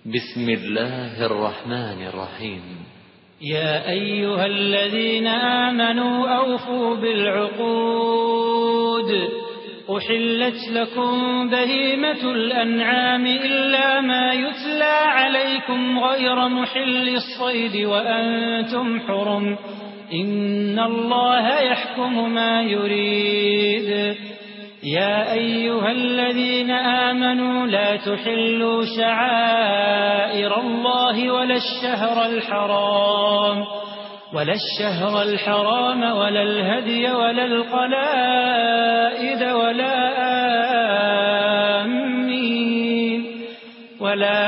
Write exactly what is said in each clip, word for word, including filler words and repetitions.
بسم الله الرحمن الرحيم. يا أيها الذين آمنوا أوفوا بالعقود، أحلت لكم بهيمة الأنعام إلا ما يتلى عليكم غير محل الصيد وأنتم حرم، إن الله يحكم ما يريد. يا أيها الذين آمنوا لا تحلوا شعائر الله ولا الشهر الحرام ولا الشهر الحرام ولا الهدي ولا القلائد ولا آمين ولا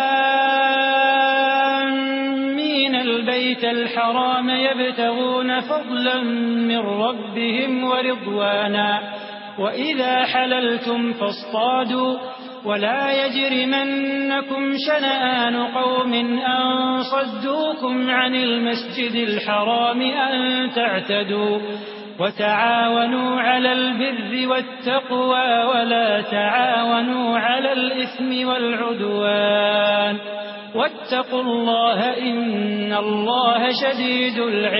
آمين البيت الحرام يبتغون فضلا من ربهم ورضوانا، وإذا حللتم فاصطادوا، ولا يجرمنكم شنآن قوم أن صدوكم عن المسجد الحرام أن تعتدوا، وتعاونوا على البر والتقوى ولا تعاونوا على الإثم والعدوان، واتقوا الله إن الله شديد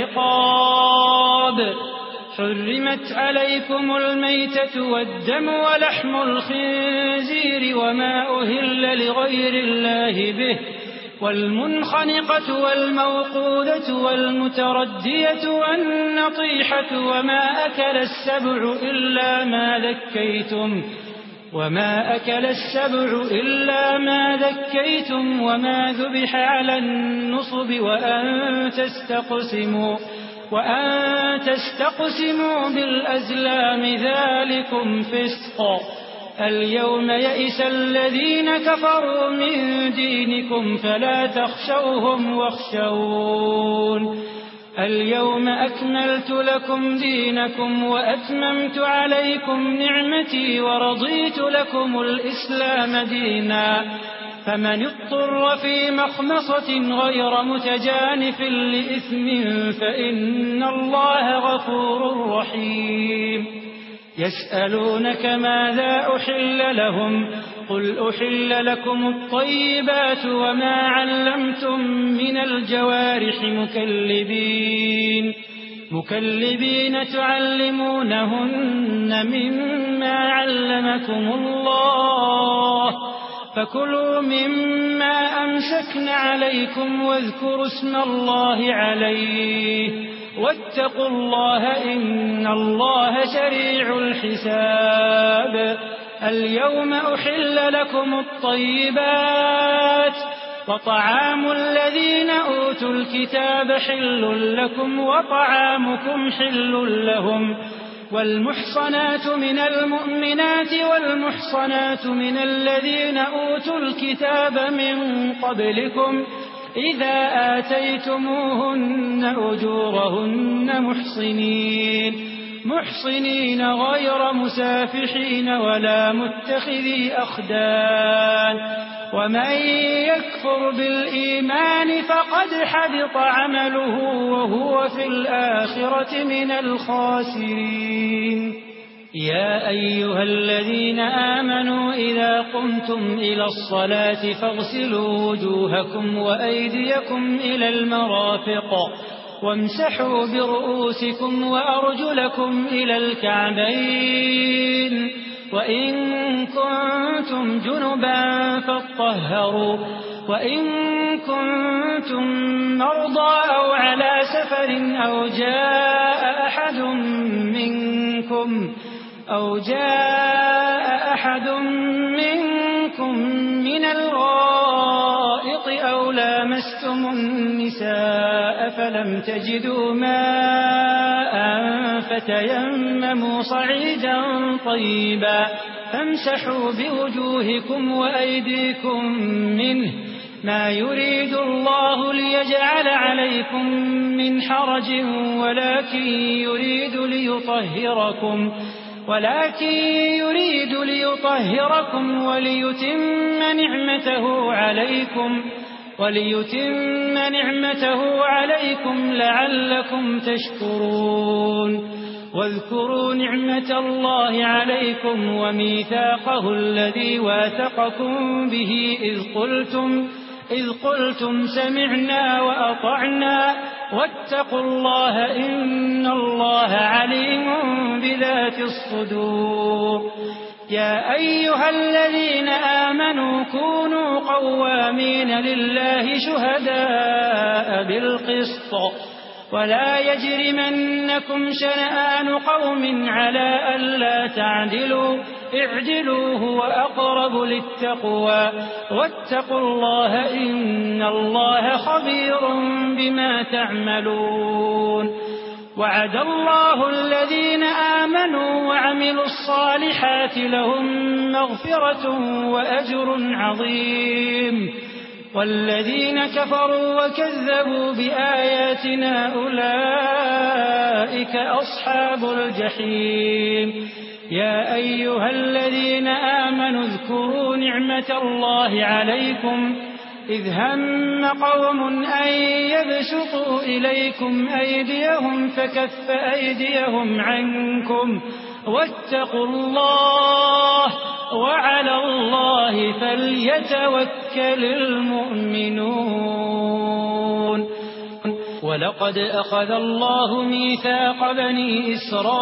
العقاب. حرمت عليكم الميتة والدم ولحم الخنزير وما أهل لغير الله به، والمنخنقة والموقوذة والمتردية والنطيحة وما أكل السبع إلا ما ذكيتم وما أكل السبع إلا ما ذكيتم وما ذبح على النصب وأن تستقسموا وأن تستقسموا بالأزلام ذلكم فسق. اليوم يئس الذين كفروا من دينكم فلا تخشوهم واخشون. اليوم أكملت لكم دينكم وأتممت عليكم نعمتي ورضيت لكم الإسلام دينا، فمن اضطر في مخمصة غير متجانف لإثم فإن الله غفور رحيم. يسألونك ماذا أحل لهم، قل أحل لكم الطيبات وما علمتم من الجوارح مكلبين مكلبين تعلمونهن مما علمكم الله، فكلوا مما أمسكن عليكم واذكروا اسم الله عليه، واتقوا الله إن الله سريع الحساب. اليوم أحل لكم الطيبات، وطعام الذين أوتوا الكتاب حل لكم وطعامكم حل لهم، والمحصنات من المؤمنات والمحصنات من الذين أوتوا الكتاب من قبلكم إذا آتيتموهن أجورهن محصنين محصنين غير مسافحين ولا متخذي أخدان، ومن يكفر بالإيمان فقد حبط عمله وهو في الآخرة من الخاسرين. يا أيها الذين آمنوا إذا قمتم إلى الصلاة فاغسلوا وجوهكم وأيديكم إلى المرافق وامسحوا برؤوسكم وأرجلكم إلى الكعبين، وإن كنتم جنبا فاطهروا، وإن كنتم مرضى أو على سفر أو جاء أحد منكم أو جاء أحد منكم من الغائط أو لامستم النساء فلم تجدوا ماء فتيمموا صعيدا طيبا فامسحوا بوجوهكم وأيديكم منه، ما يريد الله ليجعل عليكم من حرج ولكن يريد ليطهركم ولكن يريد ليطهركم وليتم نعمته عليكم وليتم نعمته عليكم لعلكم تشكرون. واذكروا نعمة الله عليكم وميثاقه الذي واثقكم به إذ قلتم إذ قلتم سمعنا وأطعنا واتقوا الله إن الله عليم بذات الصدور. يا أيها الذين آمنوا كونوا قوامين لله شهداء بالقسط ولا يجرمنكم شنآن قوم على ألا تعدلوا اعدلوا هو أقرب للتقوى واتقوا الله إن الله خبير بما تعملون. وعد الله الذين آمنوا وعملوا الصالحات لهم مغفرة وأجر عظيم والذين كفروا وكذبوا بآياتنا أولئك أصحاب الجحيم. يا أيها الذين آمنوا اذكروا نعمة الله عليكم إذ هم قوم أن يبسطوا إليكم أيديهم فكف أيديهم عنكم واتقوا الله وعلى الله فليتوكل المؤمنون. ولقد أخذ الله ميثاق بني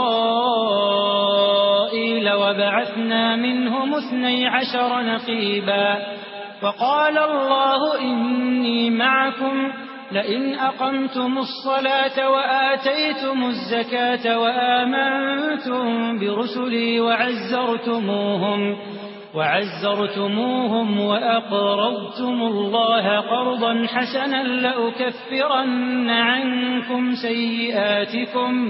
إسرائيل وبعثنا منهم اثني عشر نقيبا وقال الله إني معكم لئن أقمتم الصلاة وآتيتم الزكاة وآمنتم برسلي وعزرتموهم وعزرتموهم وأقرضتم الله قرضا حسنا لأكفرن عنكم سيئاتكم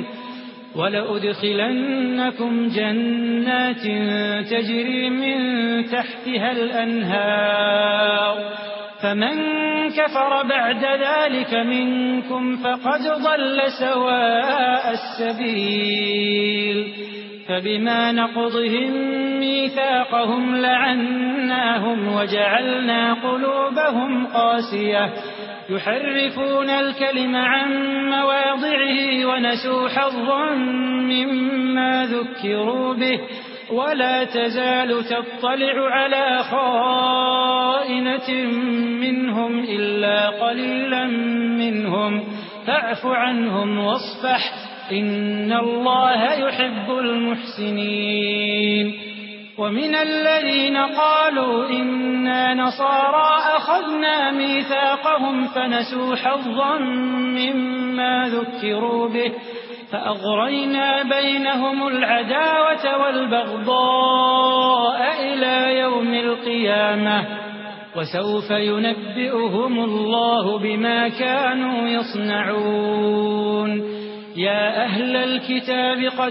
ولأدخلنكم جنات تجري من تحتها الأنهار فمن كفر بعد ذلك منكم فقد ضل سواء السبيل. فبما نقضهم ميثاقهم لعناهم وجعلنا قلوبهم قاسية يحرفون الكلم عن مواضعه ونسوا حظا مما ذكروا به ولا تزال تطلع على خائنة منهم إلا قليلا منهم فاعف عنهم واصفح إن الله يحب المحسنين. ومن الذين قالوا إنا نصارى أخذنا ميثاقهم فنسوا حظا مما ذكروا به فأغرينا بينهم العداوة والبغضاء إلى يوم القيامة وسوف ينبئهم الله بما كانوا يصنعون. يا أهل الكتاب قد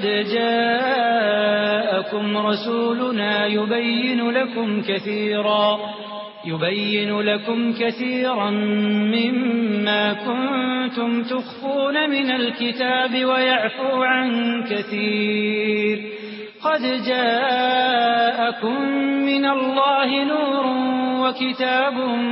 جاءكم رسولنا يبين لكم كثيرا يبين لكم كثيرا مما كنتم تخفون من الكتاب ويعفو عن كثير. قد جاءكم من الله نور وكتاب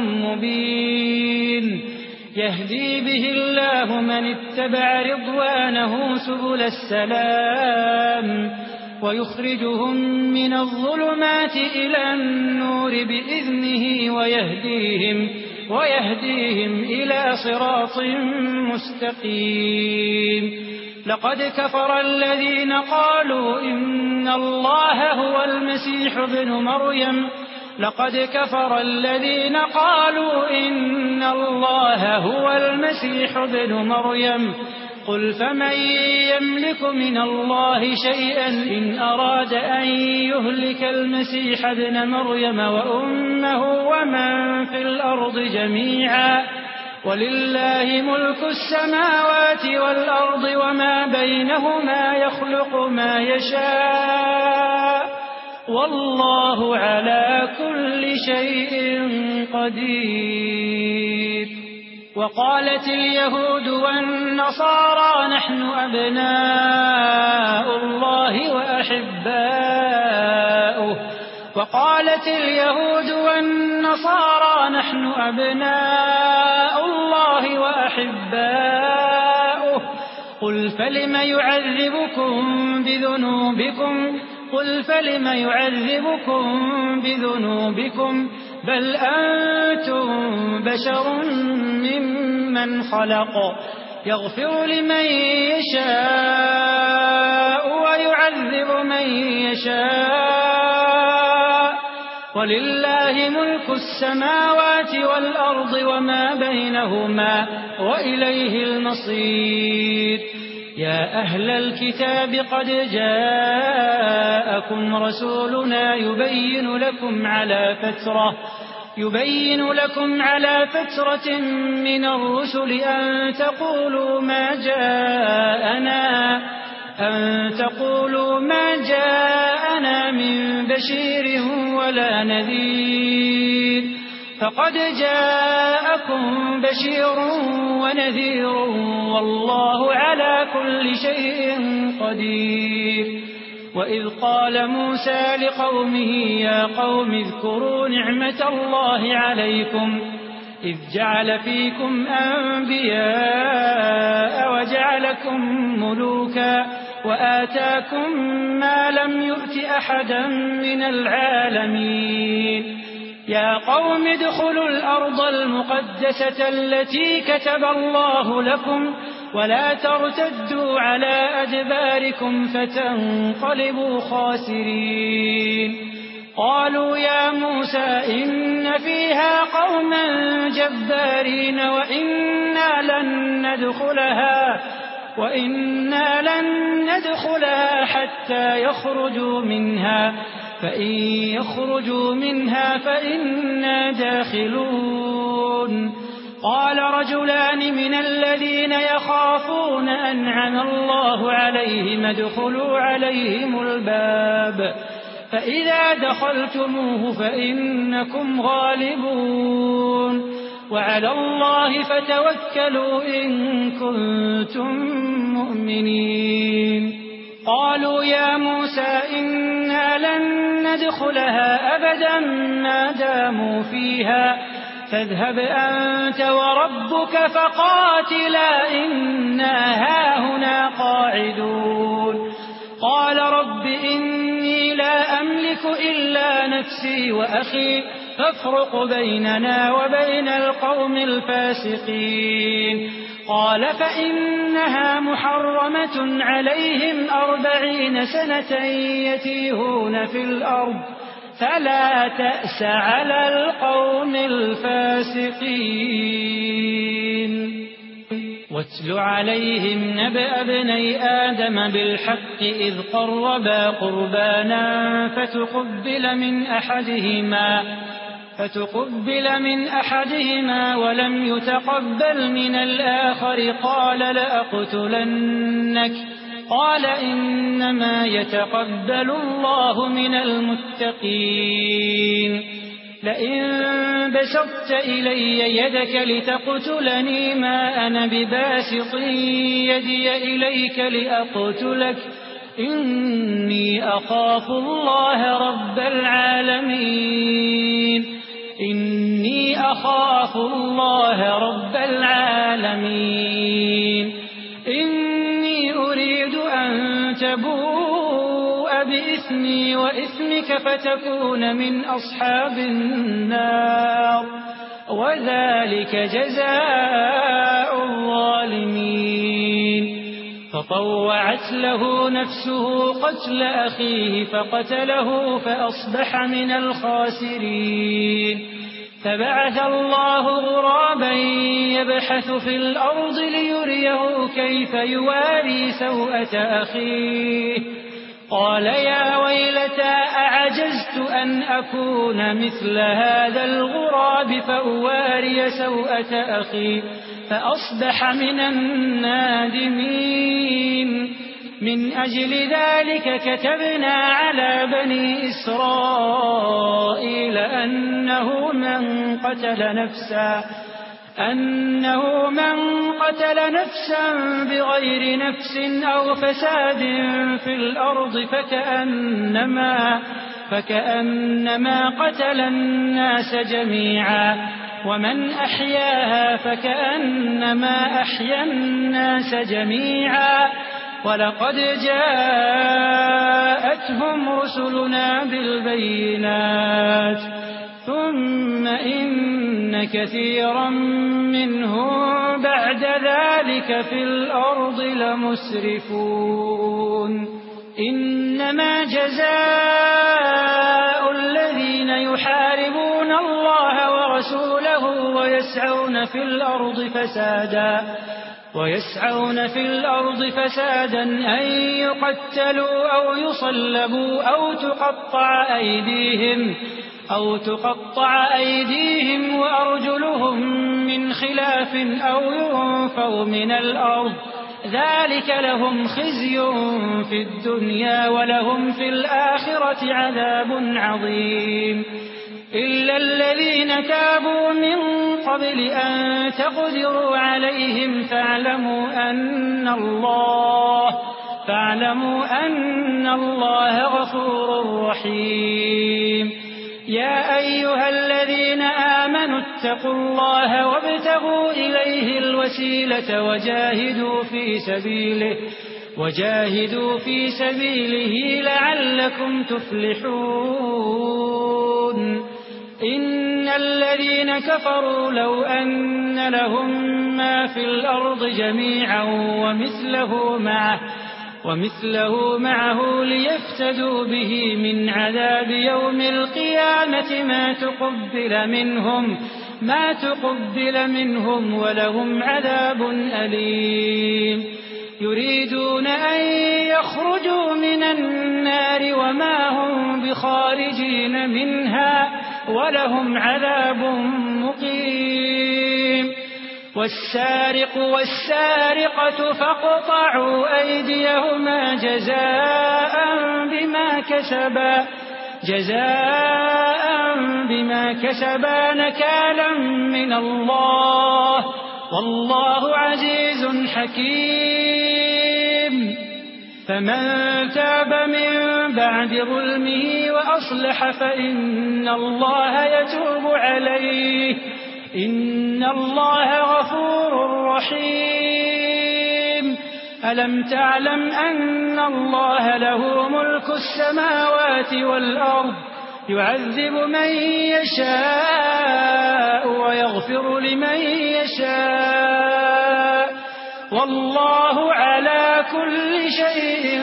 مبين يهدي به الله من اتبع رضوانه سبل السلام ويخرجهم من الظلمات إلى النور بإذنه ويهديهم, ويهديهم إلى صراط مستقيم. لقد كفر الذين قالوا إن الله هو المسيح ابن مريم لقد كفر الذين قالوا إن الله هو المسيح ابن مريم قل فمن يملك من الله شيئا إن أراد أن يهلك المسيح ابن مريم وأمه ومن في الأرض جميعا ولله ملك السماوات والأرض وما بينهما يخلق ما يشاء والله على كل شيء قدير. وقالت اليهود والنصارى نحن أبناء الله وأحباؤه وقالت اليهود والنصارى نحن أبناء الله وأحباؤه قل فلم يعذبكم بذنوبكم قل فلم يعذبكم بذنوبكم بل أنتم بشر ممن خلق يغفر لمن يشاء ويعذب من يشاء ولله ملك السماوات والأرض وما بينهما وإليه المصير. يا أهل الكتاب قد جاءكم رسولنا يبين لكم على فترة يبين لكم على فترة من الرسل أن تقولوا ما جاءنا أن تقولوا ما جاءنا من بشير ولا نذير فقد جاءكم بشير ونذير والله على كل شيء قدير. وإذ قال موسى لقومه يا قوم اذكروا نعمة الله عليكم إذ جعل فيكم أنبياء وجعلكم ملوكا وآتاكم ما لم يؤت أحدا من العالمين. يا قوم ادخلوا الأرض المقدسة التي كتب الله لكم ولا ترتدوا على أدباركم فتنقلبوا خاسرين. قالوا يا موسى إن فيها قوما جبارين وإنا لن ندخلها وإنا لن ندخلها حتى يخرجوا منها فإن يخرجوا منها فإنا داخلون. قال رجلان من الذين يخافون أنعم الله عليهم ادخلوا عليهم الباب فإذا دخلتموه فإنكم غالبون وعلى الله فتوكلوا إن كنتم مؤمنين. قالوا يا موسى إنا لن ندخلها أبدا ما داموا فيها فاذهب أنت وربك فقاتلا إنا هاهنا قاعدون. قال رب إني لا أملك إلا نفسي وأخي فافرق بيننا وبين القوم الفاسقين. قال فإنها محرمة عليهم أربعين سنة يتيهون في الأرض فلا تأس على القوم الفاسقين. واتل عليهم نبأ ابني آدم بالحق إذ قربا قربانا فتقبل من أحدهما فتقبل من أحدهما ولم يتقبل من الآخر قال لأقتلنك قال إنما يتقبل الله من المتقين. لئن بسطت إلي يدك لتقتلني ما أنا بباسط يدي إليك لأقتلك إني أخاف الله رب العالمين إني أخاف الله رب العالمين. إني أريد أن تبوء بإثمي وإثمك فتكون من أصحاب النار وذلك جزاء الظالمين. فطوعت له نفسه قتل أخيه فقتله فأصبح من الخاسرين. فبعث الله غرابا يبحث في الأرض ليريه كيف يواري سوءة أخيه قال يا ويلتى أعجزت أن أكون مثل هذا الغراب فأواري سوءة أخي فأصبح من النادمين. من أجل ذلك كتبنا على بني إسرائيل أنه من قتل نفسا أنه من قتل نفسا بغير نفس أو فساد في الأرض فكأنما فكأنما قتل الناس جميعا ومن أحياها فكأنما أحيا الناس جميعا ولقد جاءتهم رسلنا بالبينات ثم إن كثيرا منهم بعد ذلك في الأرض لمسرفون إنما جزاء الذين يحاربون الله ورسوله ويسعون في الأرض فسادا ويسعون في الأرض فسادا أن يقتلوا أو يصلبوا أو تقطع أيديهم أو تقطع أيديهم وأرجلهم من خلاف أو ينفوا من الأرض ذلك لهم خزي في الدنيا ولهم في الآخرة عذاب عظيم إلا الذين تابوا من قبل أن تقدروا عليهم فاعلموا أن الله فاعلموا أن الله غفور رحيم يا أيها الذين آمنوا اتقوا الله وابتغوا إليه الوسيلة وجاهدوا في سبيله وجاهدوا في سبيله لعلكم تفلحون إن الذين كفروا لو أن لهم ما في الأرض جميعا ومثله معه ومثله معه ليفتدوا به من عذاب يوم القيامة ما تقبل منهم ما تقبل منهم ولهم عذاب أليم يريدون أن يخرجوا من النار وما هم بخارجين منها ولهم عذاب مقيم والسارق والسارقة فاقطعوا أيديهما جزاء بما كسبا جزاء بما كسبا نكالا من الله والله عزيز حكيم فمن تاب من بعد ظلمه وأصلح فإن الله يتوب عليه إن الله غفور رحيم ألم تعلم أن الله له ملك السماوات والأرض يعذب من يشاء ويغفر لمن يشاء والله على كل شيء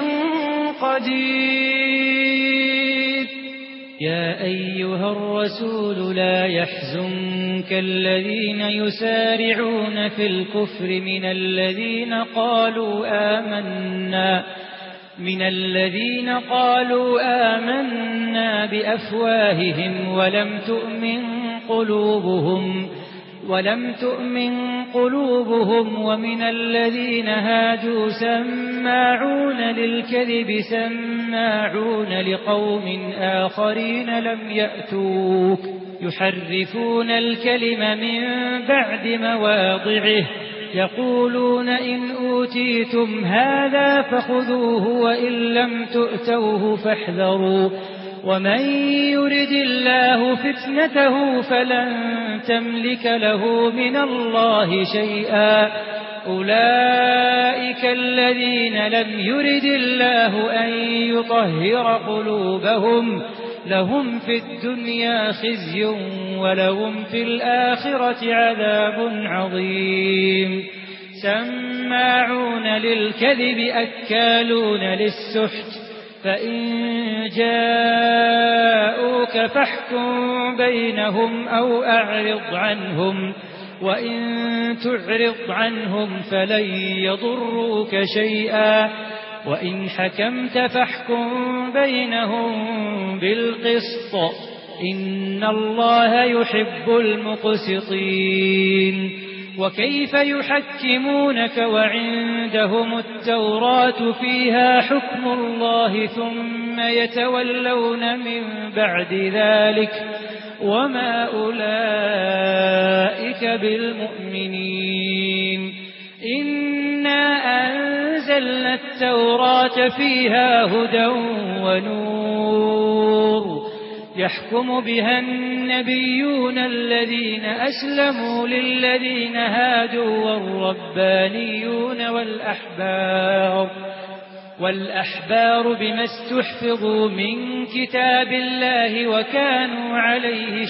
قدير يا أيها الرسول لا يحزنك الذين يسارعون في الكفر من الذين قالوا آمنا من الذين قالوا آمنا بأفواههم ولم تؤمن قلوبهم ولم تؤمن قلوبهم ومن الذين هادوا سماعون للكذب سماعون لقوم آخرين لم يأتوك يحرفون الكلم من بعد مواضعه يقولون إن أوتيتم هذا فخذوه وإن لم تؤتوه فاحذروا ومن يرد الله فتنته فلن تملك له من الله شيئا أولئك الذين لم يرد الله أن يطهر قلوبهم لهم في الدنيا خزي ولهم في الآخرة عذاب عظيم سماعون للكذب أكالون للسحت فإن جاءوك فاحكم بينهم أو أعرض عنهم وإن تعرض عنهم فلن يضروك شيئا وإن حكمت فاحكم بينهم بالقسط إن الله يحب المقسطين وكيف يحكمونك وعندهم التوراة فيها حكم الله ثم يتولون من بعد ذلك وما أولئك بالمؤمنين إنا أنزلنا التوراة فيها هدى ونور يحكم بها النبيون الذين أسلموا للذين هادوا والربانيون والأحبار والأحبار بما استحفظوا من كتاب الله وكانوا عليه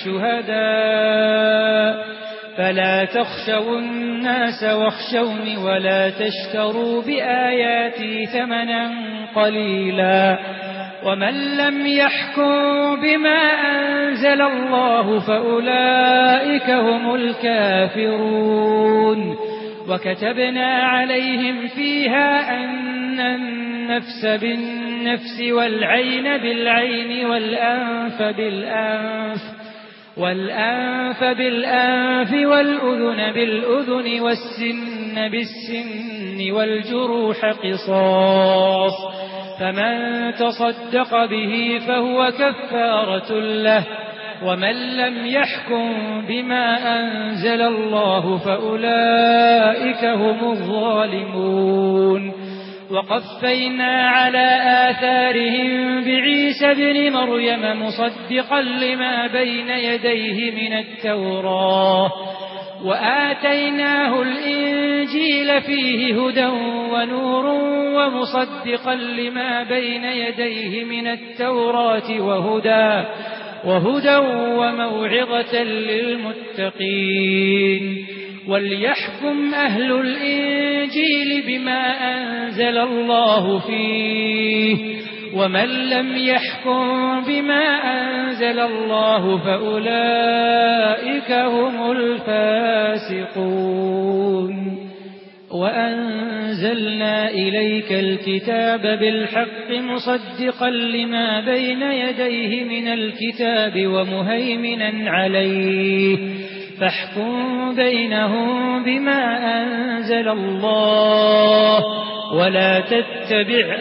شهداء فلا تخشوا الناس واخشوني ولا تشتروا بآياتي ثمنا قليلا ومن لم يحكم بما أنزل الله فأولئك هم الكافرون وكتبنا عليهم فيها أن النفس بالنفس والعين بالعين والأنف بالأنف والأنف بالأنف والأذن بالأذن والسن بالسن والجروح قصاص فمن تصدق به فهو كفارة له ومن لم يحكم بما أنزل الله فأولئك هم الظالمون وقفينا على آثارهم بعيسى ابن مريم مصدقا لما بين يديه من التوراة وآتيناه الإنجيل فيه هدى ونور ومصدقا لما بين يديه من التوراة وهدى وهدى وموعظة للمتقين وليحكم أهل الإنجيل بما أنزل الله فيه ومن لم يحكم بما أنزل الله فأولئك هم الفاسقون وأنزلنا إليك الكتاب بالحق مصدقا لما بين يديه من الكتاب ومهيمنا عليه فاحكم بينهم بما أنزل الله ولا تتبع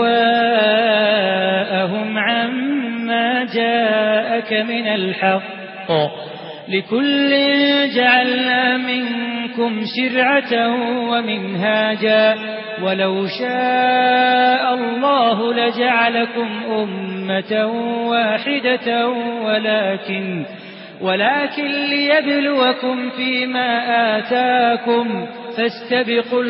أهواءهم عما جاءك من الحق لكل جعلنا منكم شرعة ومنهاجا ولو شاء الله لجعلكم أمة واحدة ولكن ولكن ليبلوكم فيما آتاكم فاستبقوا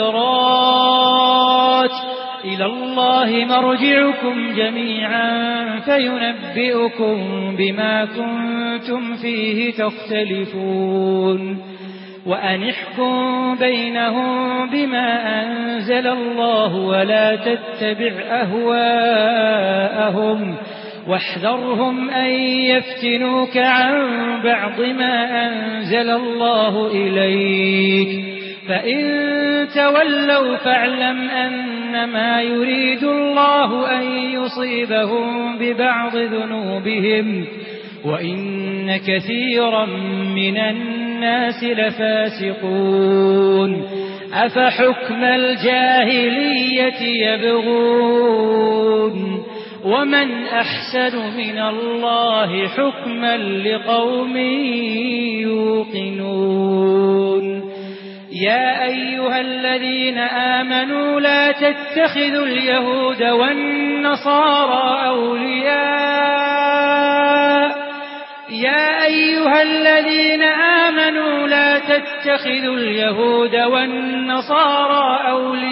الخيرات إلى الله مرجعكم جميعا فينبئكم بما كنتم فيه تختلفون وأنحكم بينهم بما أنزل الله ولا تتبع أهواءهم واحذرهم أن يفتنوك عن بعض ما أنزل الله إليك فإن تولوا فاعلم أنما يريد الله أن يصيبهم ببعض ذنوبهم وإن كثيرا من الناس لفاسقون أفحكم الجاهلية يبغون ومن أحسن من الله حكما لقوم يوقنون يا أيها الذين آمنوا لا تتخذوا اليهود والنصارى أولياء يا أيها الذين آمنوا لا تتخذوا اليهود والنصارى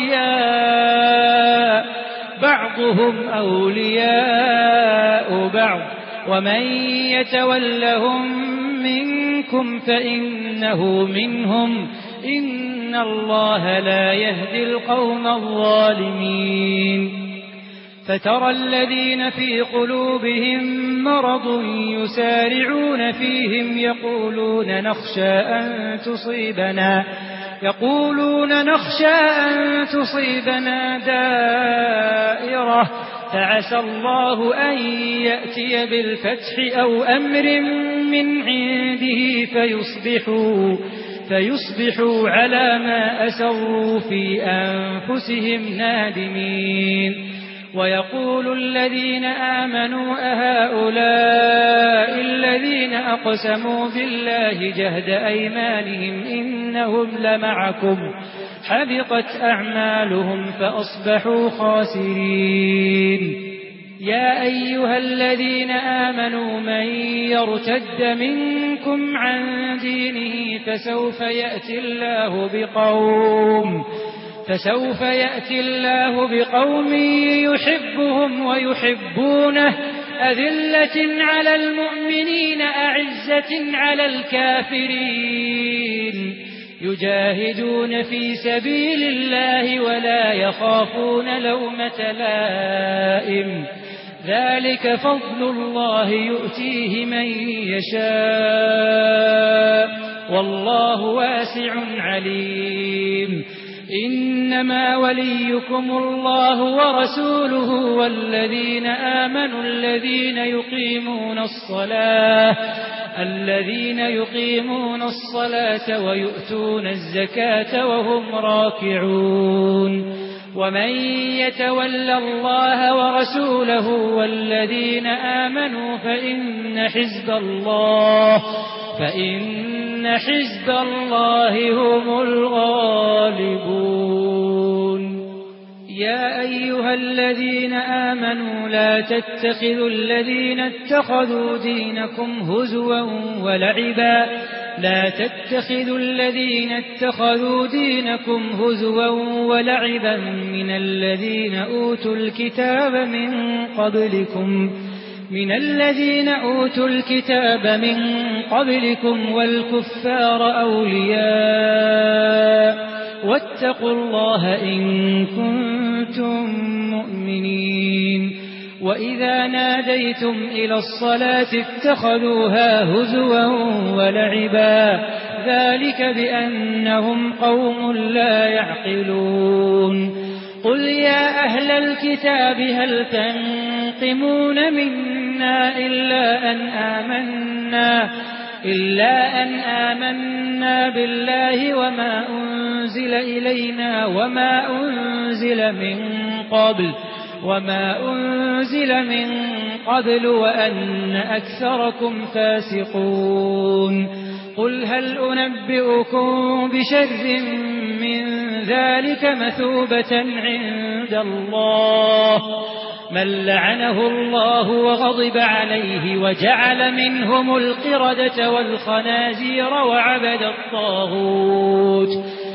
أولياء بعضهم أولياء بعض ومن يتولهم منكم فإنه منهم إن الله لا يهدي القوم الظالمين فترى الذين في قلوبهم مرض يسارعون فيهم يقولون نخشى أن تصيبنا يقولون نخشى أن تصيبنا دائرة فعسى الله أن يأتي بالفتح أو أمر من عنده فيصبحوا فيصبحوا على ما أسروا في أنفسهم نادمين ويقول الذين آمنوا أهؤلاء الذين أقسموا بالله جهد أيمانهم إنهم لمعكم حبطت أعمالهم فأصبحوا خاسرين يا أيها الذين آمنوا من يرتد منكم عن دينه فسوف يأتي الله بقوم فسوف يأتي الله بقوم يحبهم ويحبونه أذلة على المؤمنين أعزة على الكافرين يجاهدون في سبيل الله ولا يخافون لومة لائم ذلك فضل الله يؤتيه من يشاء والله واسع عليم إنما وليكم الله ورسوله والذين آمنوا الذين يقيمون الصلاة الذين يقيمون الصلاة ويؤتون الزكاة وهم راكعون ومن يتولى الله ورسوله والذين آمنوا فإن حزب الله فإن حزب الله هم الغالبون يا أيها الذين آمنوا لا تتخذوا الذين اتخذوا دينكم هزوا ولعبا لا تتخذوا الذين اتخذوا دينكم هزوا ولعبا من الذين أوتوا الكتاب من قبلكم من الذين أوتوا الكتاب من قبلكم والكفار أولياء واتقوا الله إن كنتم مؤمنين وإذا ناديتم إلى الصلاة اتخذوها هزوا ولعبا ذلك بأنهم قوم لا يعقلون قل يا أهل الكتاب هل تنقمون منا إلا أن آمنا إلا أن آمنا بالله وما أنزل إلينا وما أنزل من قبل وما أنزل من قبل وأن أكثركم فاسقون قل هل أنبئكم بشر من ذلك مثوبة عند الله من لعنه الله وغضب عليه وجعل منهم القردة والخنازير وعبد الطاغوت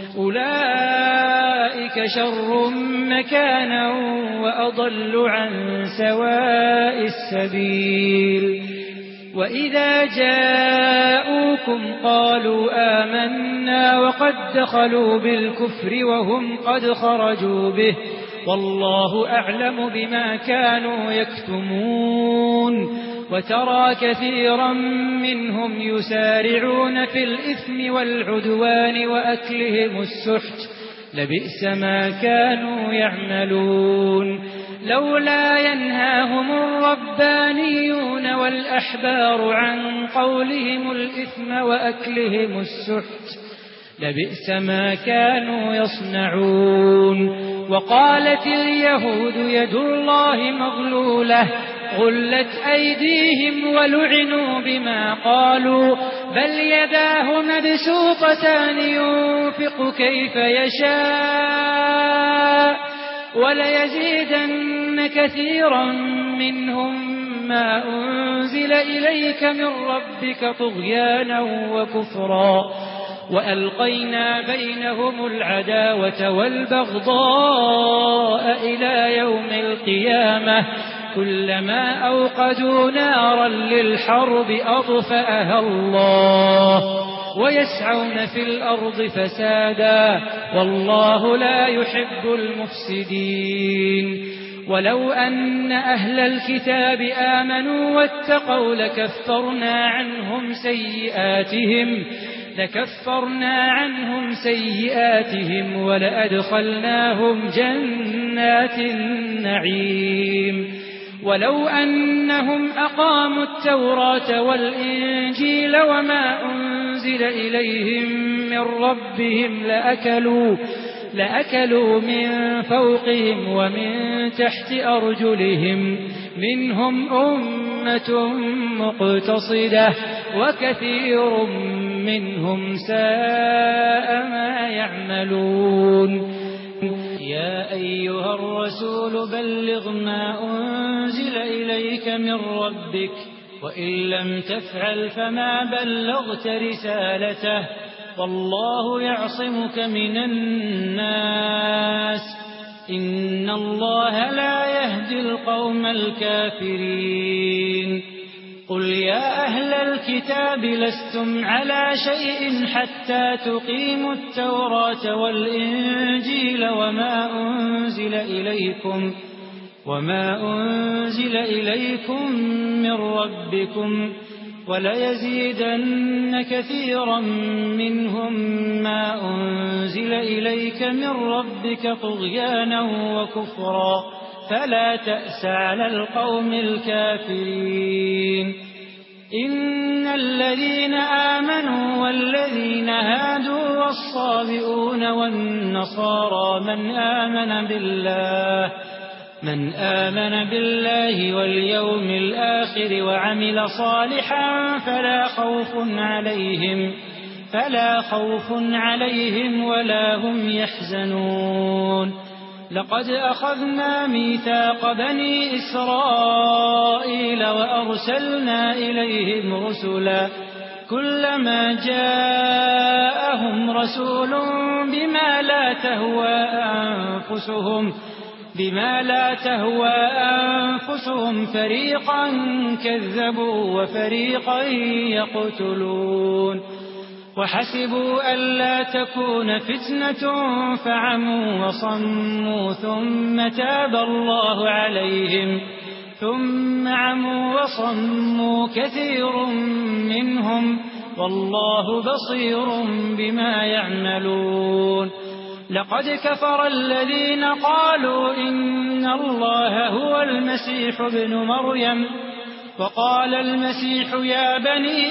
أولئك شر مكانا وأضل عن سواء السبيل وإذا جاءوكم قالوا آمنا وقد دخلوا بالكفر وهم قد خرجوا به والله أعلم بما كانوا يكتمون وترى كثيرا منهم يسارعون في الإثم والعدوان وأكلهم السحت لبئس ما كانوا يعملون لولا ينهاهم الربانيون والأحبار عن قولهم الإثم وأكلهم السحت لبئس ما كانوا يصنعون وقالت اليهود يد الله مغلولة غلت أيديهم ولعنوا بما قالوا بل يداه مبسوطتان ينفق كيف يشاء وليزيدن كثيرا منهم ما أنزل إليك من ربك طغيانا وكفرا وألقينا بينهم العداوة والبغضاء إلى يوم القيامة كلما أوقدوا نارا للحرب أطفأها الله ويسعون في الأرض فسادا والله لا يحب المفسدين ولو أن أهل الكتاب آمنوا واتقوا لكفرنا عنهم سيئاتهم لكفرنا عنهم سيئاتهم ولأدخلناهم جنات النعيم ولو أنهم أقاموا التوراة والإنجيل وما أنزل إليهم من ربهم لأكلوا لأكلوا من فوقهم ومن تحت أرجلهم منهم أمة مقتصدة وكثير منهم ساء ما يعملون يا أيها الرسول بلغ ما أنزل إليك من ربك وإن لم تفعل فما بلغت رسالته والله يعصمك من الناس إن الله لا يهدي القوم الكافرين قل يا أهل الكتاب لستم على شيء حتى تقيموا التوراة والإنجيل وما أنزل إليكم وما أنزل إليكم من ربكم وليزيدن كثيرا منهم ما أنزل إليك من ربك طغيانا وكفرا فلا تأس على القوم الكافرين إن الذين آمنوا والذين هادوا والصابئون والنصارى من آمن بالله من آمن بالله واليوم الآخر وعمل صالحا فلا خوف عليهم فلا خوف عليهم ولا هم يحزنون لقد أخذنا ميثاق بني إسرائيل وأرسلنا إليهم رسلا كلما جاءهم رسول بما لا تهوى أنفسهم بما لا تهوى أنفسهم فريقا كذبوا وفريقا يقتلون وحسبوا ألا تكون فتنة فعموا وصموا ثم تاب الله عليهم ثم عموا وصموا كثير منهم والله بصير بما يعملون لقد كفر الذين قالوا إن الله هو المسيح ابن مريم وقال المسيح يا بني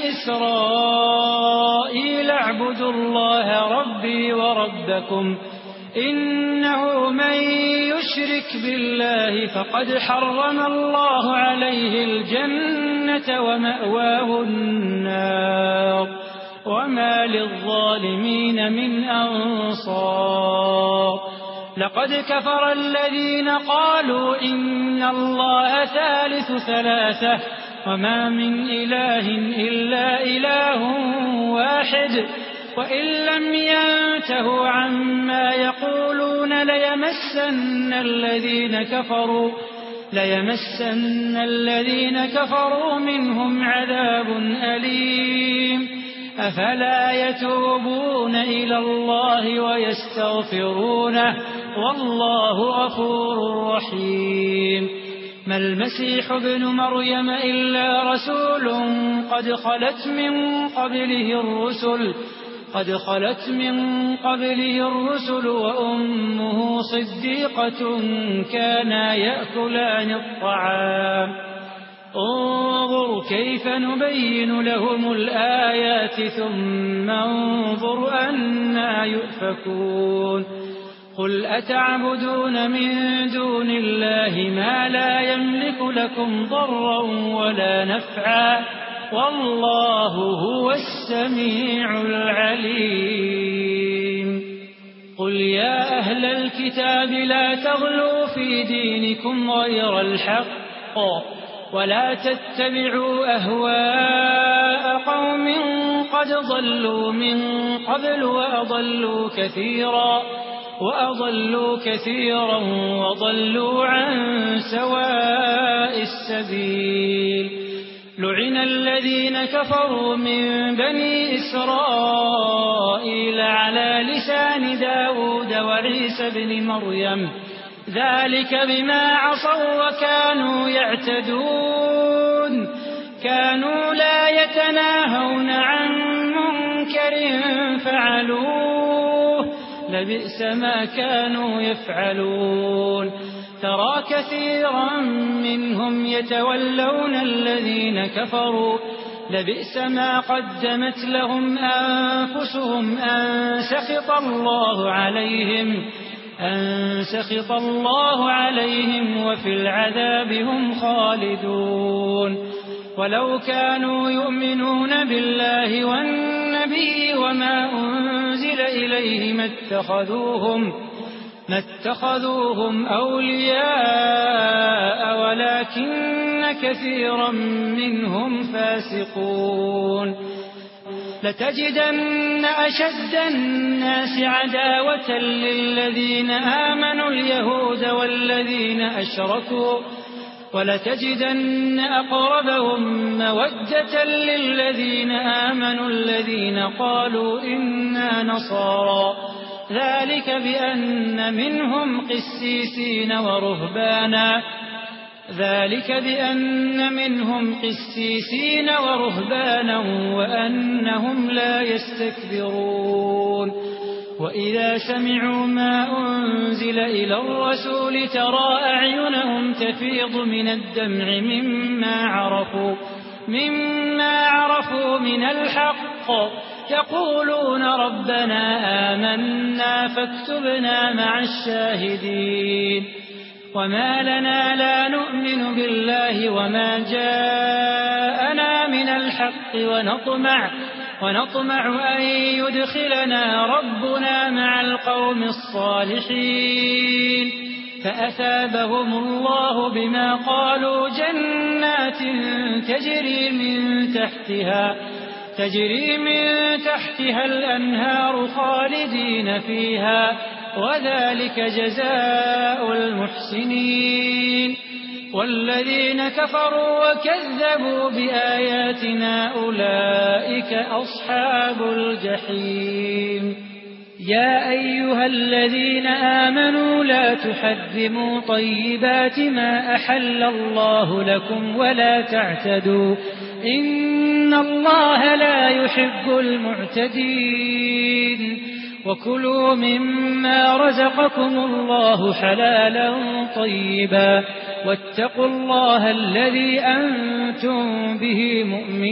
إسرائيل اعبدوا الله ربي وربكم إنه من يشرك بالله فقد حرم الله عليه الجنة ومأواه النار وما للظالمين من أنصار لقد كفر الذين قالوا إن الله ثالث ثلاثة وما من إله إلا إله واحد وإن لم ينتهوا عما يقولون ليمسن الذين كفروا ليمسن الذين كفروا منهم عذاب أليم أفلا يتوبون إلى الله ويستغفرونه والله غفور رحيم ما المسيح ابن مريم إلا رسول قد خلت من قبله الرسل قد خلت من قبله الرسل وأمه صديقة كانا يأكلان الطعام انظر كيف نبين لهم الآيات ثم انظر أنا يؤفكون قل أتعبدون من دون الله ما لا يملك لكم ضرا ولا نفعا والله هو السميع العليم قل يا أهل الكتاب لا تغلوا في دينكم غير الحق ولا تتبعوا أهواء قوم قد ضلوا من قبل وأضلوا كثيرا وأضلوا كثيرا وضلوا عن سواء السبيل لعن الذين كفروا من بني إسرائيل على لسان داود وعيسى بن مريم ذلك بما عصوا وكانوا يعتدون كانوا لا يتناهون عن منكر فعلوه لبئس ما كانوا يفعلون ترى كثيرا منهم يتولون الذين كفروا لبئس ما قدمت لهم أنفسهم أن سخط الله عليهم أن سخط الله عليهم وفي العذاب هم خالدون ولو كانوا يؤمنون بالله والنبي وما أنزل إليه ما اتخذوهم ما اتخذوهم أولياء ولكن كثيرا منهم فاسقون لتجدن أشد الناس عداوة للذين آمنوا اليهود والذين أشركوا ولتجدن أقربهم مودة للذين آمنوا الذين قالوا إنا نصارى ذلك بأن منهم قسيسين ورهبانا ذلك بأن منهم قسيسين ورهبانا وأنهم لا يستكبرون وإذا سمعوا ما أنزل إلى الرسول ترى أعينهم تفيض من الدمع مما عرفوا مما عرفوا من الحق يقولون ربنا آمنا فاكتبنا مع الشاهدين وما لنا لا نؤمن بالله وما جاءنا من الحق ونطمع ونطمع أن يدخلنا ربنا مع القوم الصالحين فأثابهم الله بما قالوا جنات تجري من تحتها تجري من تحتها الأنهار خالدين فيها وذلك جزاء المحسنين والذين كفروا وكذبوا بآياتنا أولئك أصحاب الجحيم يا أيها الذين آمنوا لا تحرموا طيبات ما أحل الله لكم ولا تعتدوا إن الله لا يحب المعتدين وكلوا مما رزقكم الله حلالا طيبا واتقوا الله الذي أنتم به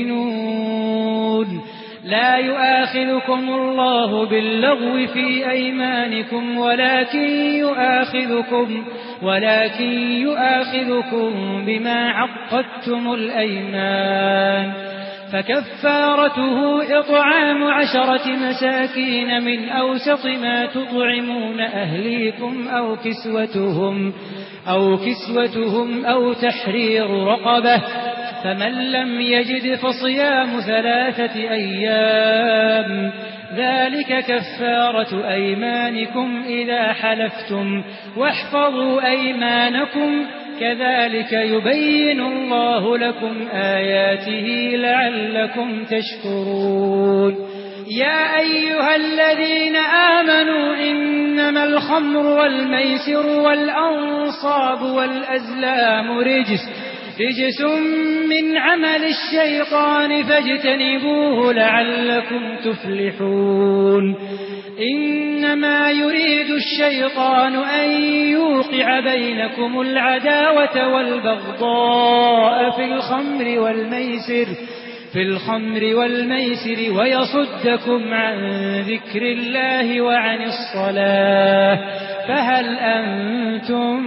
مؤمنون لا يؤاخذكم الله باللغو في أيمانكم ولكن يؤاخذكم ولكن يؤاخذكم بما عقدتم الأيمان فكفارته إطعام عشرة مساكين من أوسط ما تطعمون أهليكم أو كسوتهم أو كسوتهم أو تحرير رقبة فمن لم يجد فصيام ثلاثة أيام ذلك كفارة أيمانكم إذا حلفتم واحفظوا أيمانكم كذلك يبين الله لكم آياته لعلكم تشكرون يا أيها الذين آمنوا إنما الخمر والميسر والأنصاب والأزلام رجس رجس من عمل الشيطان فاجتنبوه لعلكم تفلحون إنما يريد الشيطان أن يوقع بينكم العداوة والبغضاء في الخمر والميسر في الخمر والميسر ويصدكم عن ذكر الله وعن الصلاة فهل أنتم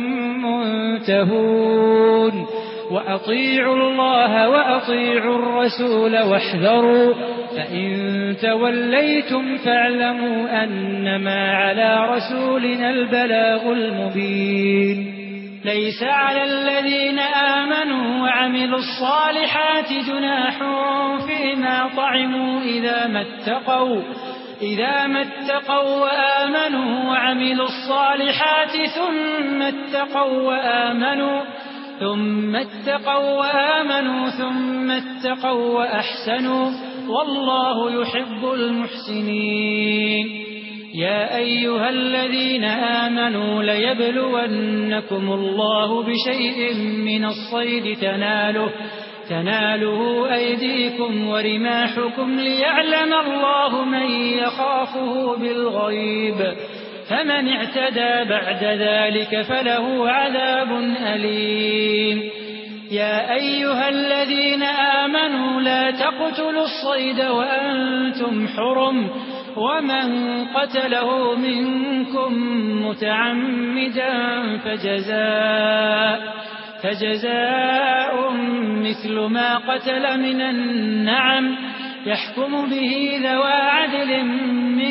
منتهون وأطيعوا الله وأطيعوا الرسول واحذروا فإن توليتم فاعلموا أنما على رسولنا البلاغ المبين ليس على الذين آمنوا وعملوا الصالحات جناح فيما طعموا إذا ما اتقوا إذا ما اتقوا وآمنوا وعملوا الصالحات ثم اتقوا وآمنوا ثم اتقوا وآمنوا ثم اتقوا وأحسنوا والله يحب المحسنين يا أيها الذين آمنوا ليبلونكم الله بشيء من الصيد تناله تناله أيديكم ورماحكم ليعلم الله من يخافه بالغيب فمن اعتدى بعد ذلك فله عذاب أليم يا أيها الذين آمنوا لا تقتلوا الصيد وأنتم حرم ومن قتله منكم متعمدا فجزاء فجزاء مثل ما قتل من النعم يحكم به ذوى عدل منكم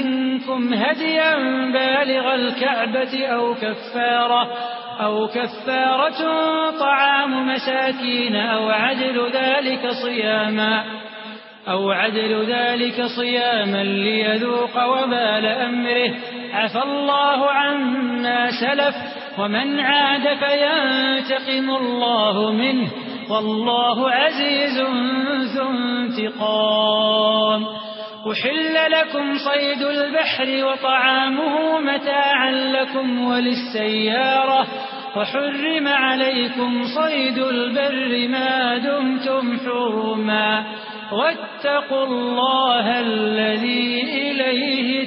منكم هديا بالغ الكعبة أو كفارة أو كفارة طعام مساكين أو عدل ذلك صياما أو عدل ذلك صياما ليذوق وبال أمره عفى الله عما سلف ومن عاد فينتقم الله منه والله عزيز ذو انتقام. أحل لكم صيد البحر وطعامه متاعا لكم وللسيارة وحرم عليكم صيد البر ما دمتم حرما واتقوا الله الذي إليه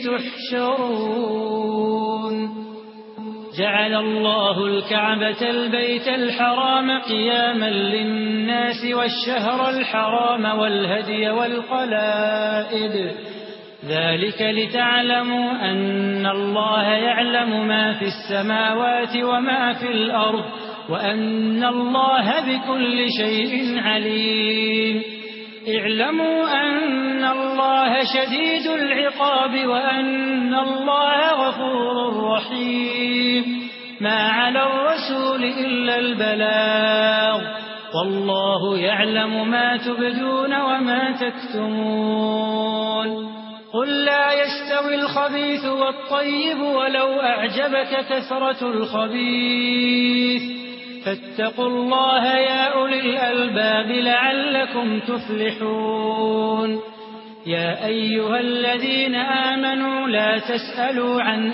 تحشرون. جعل الله الكعبة البيت الحرام قياما للناس والشهر الحرام والهدي والقلائد ذلك لتعلموا أن الله يعلم ما في السماوات وما في الأرض وأن الله بكل شيء عليم. اعلموا أن الله شديد العقاب وأن الله غفور رحيم. ما على الرسول إلا البلاغ والله يعلم ما تبدون وما تكتمون. قل لا يستوي الخبيث والطيب ولو أعجبك كثرة الخبيث فاتقوا الله يا أولي الألباب لعلكم تفلحون. يا أيها الذين آمنوا لا تسألوا عن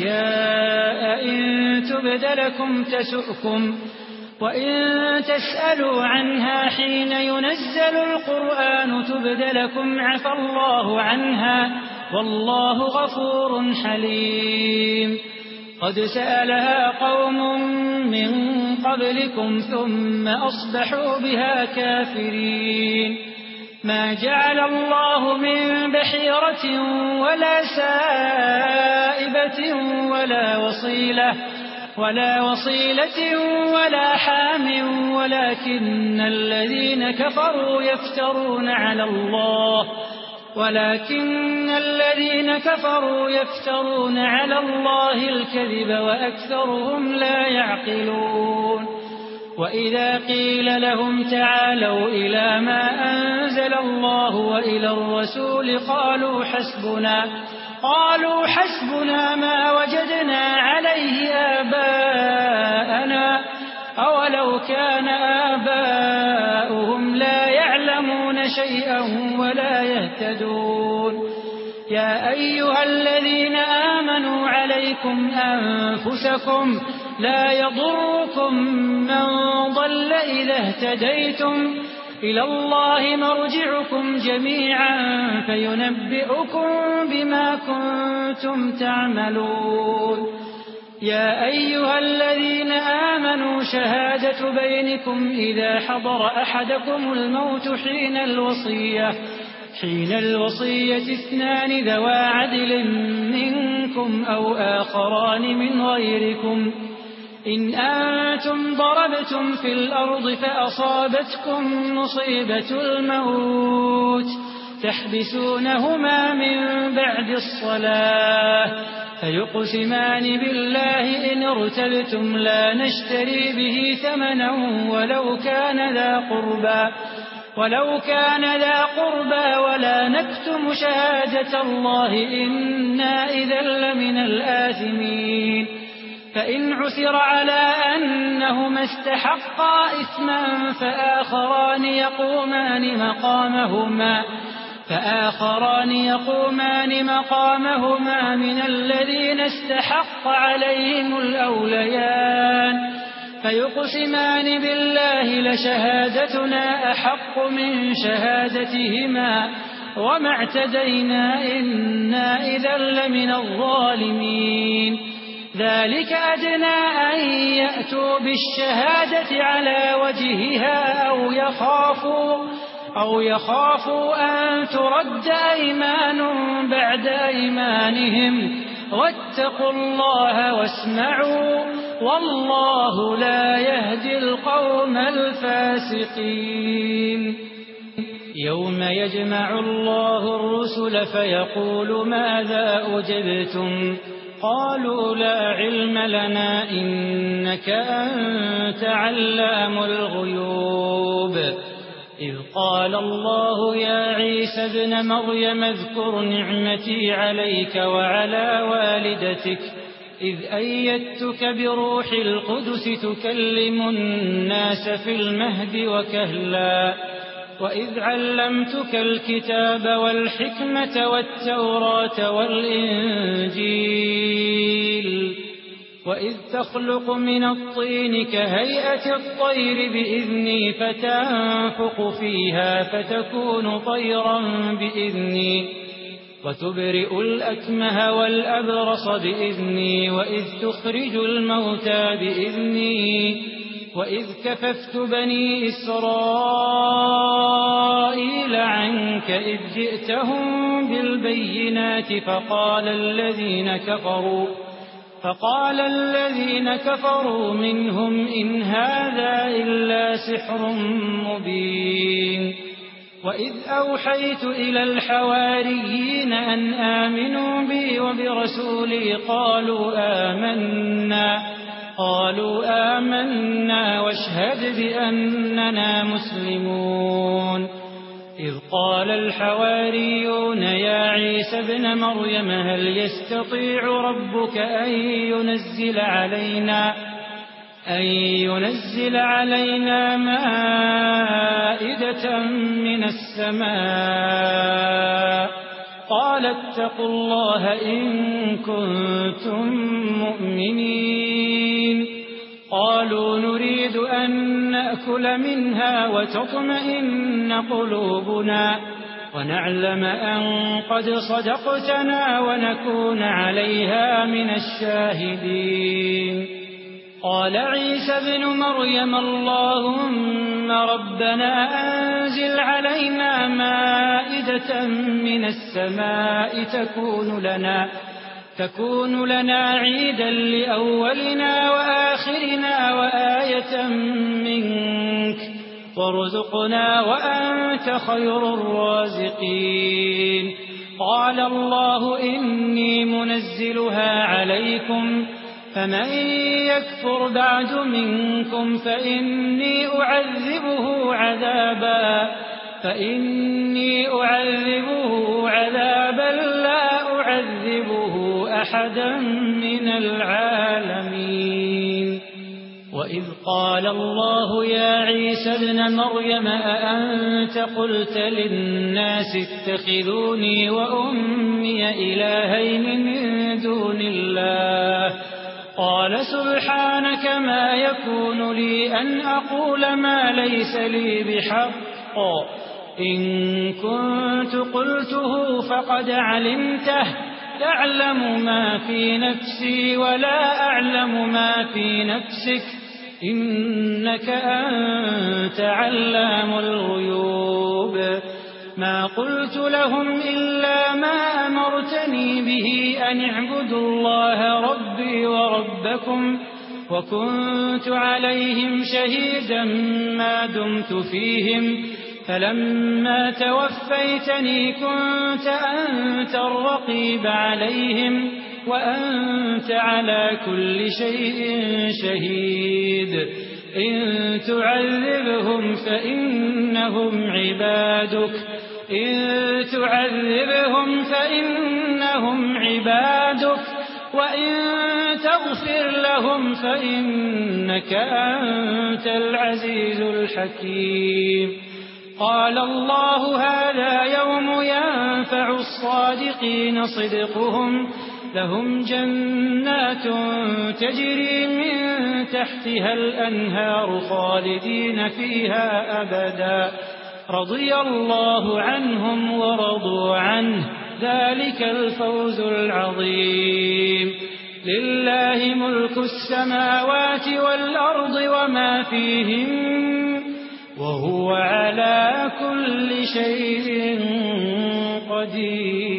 أشياء إن تبد لكم تسؤكم وإن تسألوا عنها حين ينزل القرآن تبد لكم عفى الله عنها والله غفور حليم. قد سألها قوم من قبلكم ثم أصبحوا بها كافرين. ما جعل الله من بحيرة ولا سائبة ولا وصيلة ولا وصيلة ولا حام ولكن الذين كفروا يفترون على الله ولكن الذين كفروا يفترون على الله الكذب وأكثرهم لا يعقلون. وإذا قيل لهم تعالوا إلى ما أنزل الله وإلى الرسول قالوا حسبنا قالوا حسبنا ما وجدنا عليه آباءنا أولو كان آباؤهم لا يعلمون شيئا ولا يهتدون. يا أيها الذين آمنوا عليكم أنفسكم لا يضركم من ضل إذا اهتديتم إلى الله مرجعكم جميعا فينبئكم بما كنتم تعملون. يا أيها الذين آمنوا شهادة بينكم إذا حضر أحدكم الموت حين الوصية حين الوصية اثنان ذوى عدل منكم أو آخران من غيركم إن أنتم ضربتم في الأرض فأصابتكم مصيبة الموت تحبسونهما من بعد الصلاة فيقسمان بالله إن ارتبتم لا نشتري به ثمنا ولو كان ذا قربى ولو كان ذا قربى ولا نكتم شهادة الله إنا إذا لمن الآثمين. فإن عثر على أنهما استحقا إثما فآخران يقومان مقامهما فآخران يقومان مقامهما من الذين استحق عليهم الأوليان فيقسمان بالله لشهادتنا أحق من شهادتهما وما اعتدينا إنا إذا لمن الظالمين. ذلك أدنى أن يأتوا بالشهادة على وجهها أو يخافوا أو يخافوا أن ترد أيمان بعد أيمانهم واتقوا الله واسمعوا والله لا يهدي القوم الفاسقين. يوم يجمع الله الرسل فيقول ماذا أجبتم قالوا لا علم لنا إنك أنت علام الغيوب إذ قال الله يا عيسى ابن مريم اذكر نعمتي عليك وعلى والدتك إذ أيدتك بروح القدس تكلم الناس في المهد وكهلا وإذ علمتك الكتاب والحكمة والتوراة والإنجيل وإذ تخلق من الطين كهيئة الطير بإذني فتنفخ فيها فتكون طيرا بإذني وتبرئ الأكمه والأبرص بإذني وإذ تخرج الموتى بإذني وإذ كففت بني إسرائيل عنك إذ جئتهم بالبينات فقال الذين كفروا فقال الذين كفروا منهم إن هذا إلا سحر مبين وإذ أوحيت إلى الحواريين أن آمنوا بي وبرسولي قالوا آمنا قالوا آمنا واشهد بأننا مسلمون إذ قال الحواريون يا عيسى ابن مريم هل يستطيع ربك أن ينزل علينا أن ينزل علينا مائدة من السماء قال اتقوا الله إن كنتم مؤمنين قالوا نريد أن نأكل منها وتطمئن قلوبنا ونعلم أن قد صدقتنا ونكون عليها من الشاهدين قال عيسى ابن مريم اللهم ربنا أنزل علينا مائدة من السماء تكون لنا تكون لنا عيدا لأولنا وآخرنا وآية منك وارزقنا وأنت خير الرازقين قال الله إني منزلها عليكم فمن يكفر بعد منكم فإني أعذبه عذابا فإني أعذبه عذابا لا أعذبه أحدا من العالمين وإذ قال الله يا عيسى ابن مريم أأنت قلت للناس اتخذوني وأمي إلهين من دون الله قال سبحانك ما يكون لي أن أقول ما ليس لي بحق إن كنت قلته فقد علمته تعلم ما في نفسي ولا أعلم ما في نفسك إنك أنت علام الغيوب ما قلت لهم إلا ما أمرتني به أن اعبدوا الله ربي وربكم وكنت عليهم شهيدا ما دمت فيهم فلما توفيتني كنت أنت الرقيب عليهم وأنت على كل شيء شهيد إن تعذبهم فإنهم عبادك إن تعذبهم فإنهم عبادك وإن تغفر لهم فإنك أنت العزيز الحكيم قال الله هذا يوم ينفع الصادقين صدقهم لهم جنات تجري من تحتها الأنهار خالدين فيها أبدا رضي الله عنهم ورضوا عنه ذلك الفوز العظيم لله ملك السماوات والأرض وما فيهن وهو على كل شيء قدير